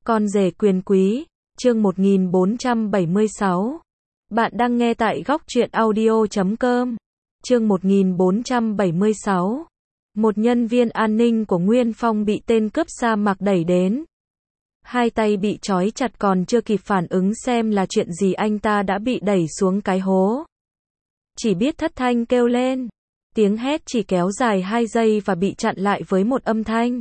Con rể quyền quý, chương 1476. Bạn đang nghe tại góc truyện audio.com. Chương 1476. Một nhân viên an ninh của Nguyên Phong bị tên cướp sa mạc đẩy đến. Hai tay bị trói chặt, còn chưa kịp phản ứng xem là chuyện gì anh ta đã bị đẩy xuống cái hố. Chỉ biết thất thanh kêu lên. Tiếng hét chỉ kéo dài 2 giây và bị chặn lại với một âm thanh.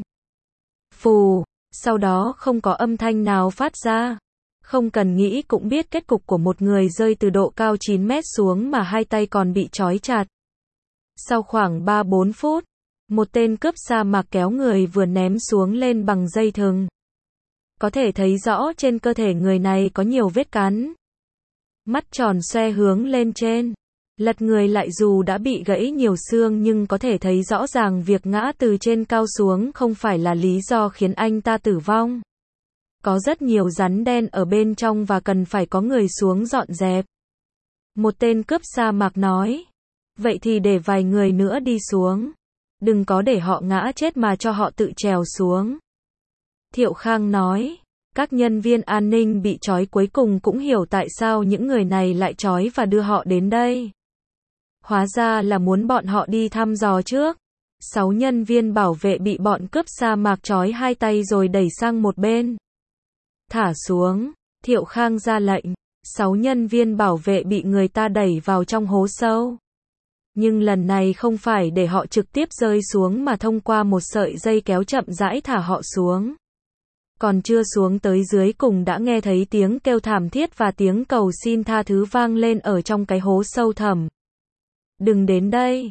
Phù, sau đó không có âm thanh nào phát ra. Không cần nghĩ cũng biết kết cục của một người rơi từ độ cao 9 mét xuống mà hai tay còn bị trói chặt. Sau khoảng 3-4 phút, một tên cướp sa mạc kéo người vừa ném xuống lên bằng dây thừng. Có thể thấy rõ trên cơ thể người này có nhiều vết cắn. Mắt tròn xoe hướng lên trên. Lật người lại, dù đã bị gãy nhiều xương nhưng có thể thấy rõ ràng việc ngã từ trên cao xuống không phải là lý do khiến anh ta tử vong. Có rất nhiều rắn đen ở bên trong và cần phải có người xuống dọn dẹp. Một tên cướp sa mạc nói. Vậy thì để vài người nữa đi xuống. Đừng có để họ ngã chết mà cho họ tự trèo xuống. Thiệu Khang nói. Các nhân viên an ninh bị trói cuối cùng cũng hiểu tại sao những người này lại trói và đưa họ đến đây. Hóa ra là muốn bọn họ đi thăm dò trước. 6 nhân viên bảo vệ bị bọn cướp sa mạc trói hai tay rồi đẩy sang một bên. Thả xuống, Thiệu Khang ra lệnh. 6 nhân viên bảo vệ bị người ta đẩy vào trong hố sâu. Nhưng lần này không phải để họ trực tiếp rơi xuống mà thông qua một sợi dây kéo chậm rãi thả họ xuống. Còn chưa xuống tới dưới cùng đã nghe thấy tiếng kêu thảm thiết và tiếng cầu xin tha thứ vang lên ở trong cái hố sâu thẳm. Đừng đến đây,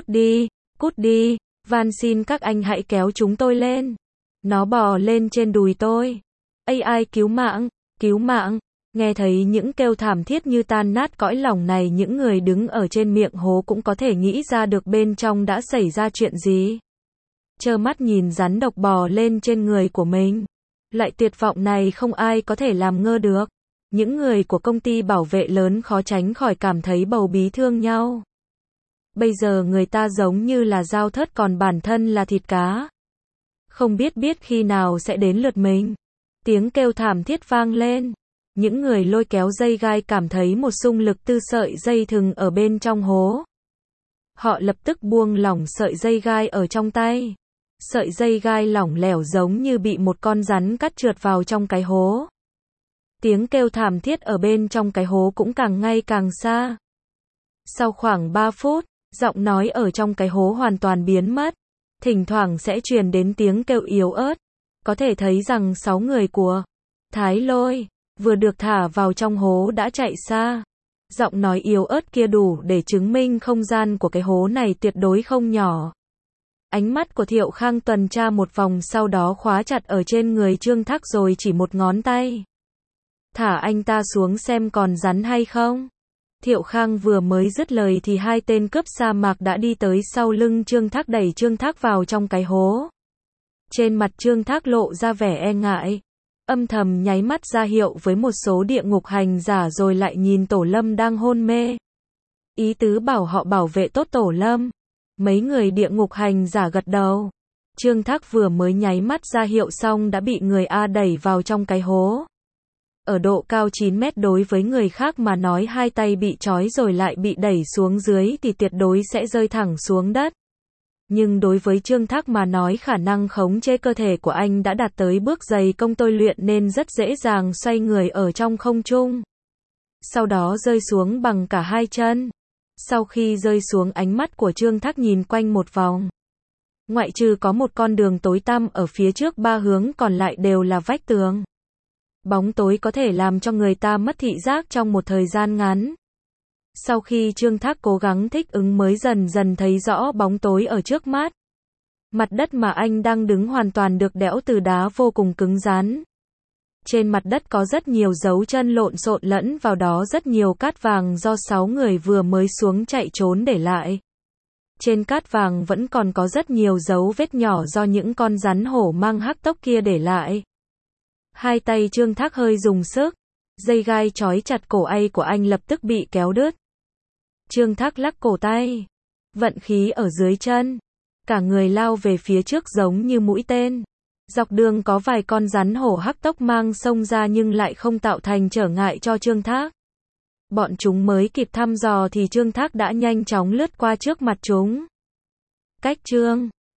cút đi, van xin các anh hãy kéo chúng tôi lên. Nó bò lên trên đùi tôi. Ai cứu mạng, nghe thấy những kêu thảm thiết như tan nát cõi lòng này, những người đứng ở trên miệng hố cũng có thể nghĩ ra được bên trong đã xảy ra chuyện gì. Trơ mắt nhìn rắn độc bò lên trên người của mình. Loại tuyệt vọng này không ai có thể làm ngơ được. Những người của công ty bảo vệ lớn khó tránh khỏi cảm thấy bầu bí thương nhau. Bây giờ người ta giống như là dao thớt còn bản thân là thịt cá. Không biết khi nào sẽ đến lượt mình. Tiếng kêu thảm thiết vang lên. Những người lôi kéo dây gai cảm thấy một xung lực từ sợi dây thừng ở bên trong hố. Họ lập tức buông lỏng sợi dây gai ở trong tay. Sợi dây gai lỏng lẻo giống như bị một con rắn cắt trượt vào trong cái hố. Tiếng kêu thảm thiết ở bên trong cái hố cũng càng ngày càng xa. Sau khoảng 3 phút, giọng nói ở trong cái hố hoàn toàn biến mất. Thỉnh thoảng sẽ truyền đến tiếng kêu yếu ớt. Có thể thấy rằng 6 người của Thái Lôi vừa được thả vào trong hố đã chạy xa. Giọng nói yếu ớt kia đủ để chứng minh không gian của cái hố này tuyệt đối không nhỏ. Ánh mắt của Thiệu Khang tuần tra một vòng, sau đó khóa chặt ở trên người Trương Thác rồi chỉ một ngón tay. Thả anh ta xuống xem còn rắn hay không. Thiệu Khang vừa mới dứt lời thì hai tên cướp sa mạc đã đi tới sau lưng Trương Thác, đẩy Trương Thác vào trong cái hố. Trên mặt Trương Thác lộ ra vẻ e ngại. Âm thầm nháy mắt ra hiệu với một số địa ngục hành giả rồi lại nhìn Tổ Lâm đang hôn mê. Ý tứ bảo họ bảo vệ tốt Tổ Lâm. Mấy người địa ngục hành giả gật đầu. Trương Thác vừa mới nháy mắt ra hiệu xong đã bị người A đẩy vào trong cái hố. Ở độ cao 9 mét đối với người khác mà nói hai tay bị trói rồi lại bị đẩy xuống dưới thì tuyệt đối sẽ rơi thẳng xuống đất. Nhưng đối với Trương Thác mà nói khả năng khống chế cơ thể của anh đã đạt tới bước dày công tôi luyện nên rất dễ dàng xoay người ở trong không trung. Sau đó rơi xuống bằng cả hai chân. Sau khi rơi xuống, ánh mắt của Trương Thác nhìn quanh một vòng. Ngoại trừ có một con đường tối tăm ở phía trước, 3 hướng còn lại đều là vách tường. Bóng tối có thể làm cho người ta mất thị giác trong một thời gian ngắn. Sau khi Trương Thác cố gắng thích ứng mới dần dần thấy rõ bóng tối ở trước mắt. Mặt đất mà anh đang đứng hoàn toàn được đẽo từ đá vô cùng cứng rắn. Trên mặt đất có rất nhiều dấu chân lộn xộn, lẫn vào đó rất nhiều cát vàng do 6 người vừa mới xuống chạy trốn để lại. Trên cát vàng vẫn còn có rất nhiều dấu vết nhỏ do những con rắn hổ mang hắc tốc kia để lại. Hai tay Trương Thác hơi dùng sức. Dây gai trói chặt cổ của anh lập tức bị kéo đứt. Trương Thác lắc cổ tay. Vận khí ở dưới chân. Cả người lao về phía trước giống như mũi tên. Dọc đường có vài con rắn hổ hắc tốc mang xông ra nhưng lại không tạo thành trở ngại cho Trương Thác. Bọn chúng mới kịp thăm dò thì Trương Thác đã nhanh chóng lướt qua trước mặt chúng. Cách Trương